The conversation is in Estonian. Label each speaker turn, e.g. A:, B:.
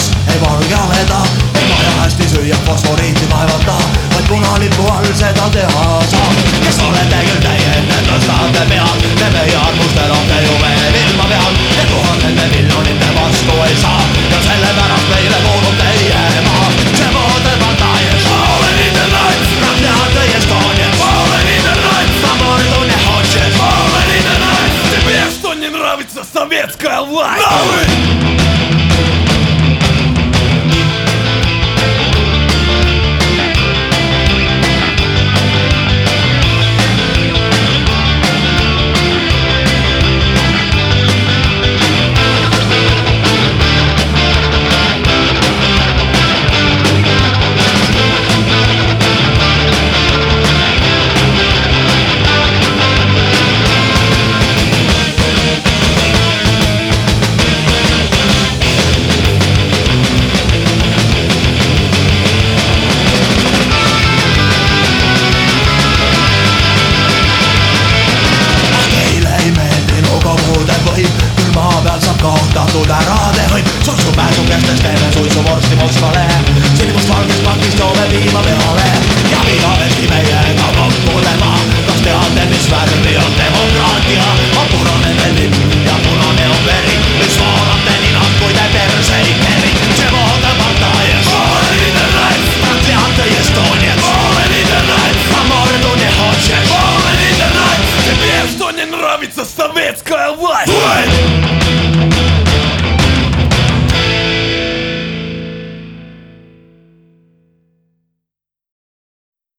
A: miks ei valgeleda, et vaja hästi süüa fosforiiti vaevata, vaid punalipu all seda teha saab. Kes olete küll teie enne tõstate pead, te meie armustel olete ju veel ilma peal, ja tuhandete miljonite vastu ei saa, ja sellepärast meile kuulub teie maa. See modepartai jest Polen Internet, Prawda jest koniec. Polen Internet, на морду не хочешь. Polen Internet, тебе что не нравится советская власть? Kaotatud ära te võib, suitsupääsu kestes teeme suitsuvorsti Moskvale. Sinimust valgest pakist joome piima peale ja vigavesti meiega kokku tema. Kas teate, mis värvi on demokraatia? On punane veel lipp ja punane on veri, mis voolate ninad, kui te perse ei keri. See modepartai jest Polen Internet, Prawda jest koniec. Polen Internet, на морду не хочешь. Polen Internet, тебе что не нравится советская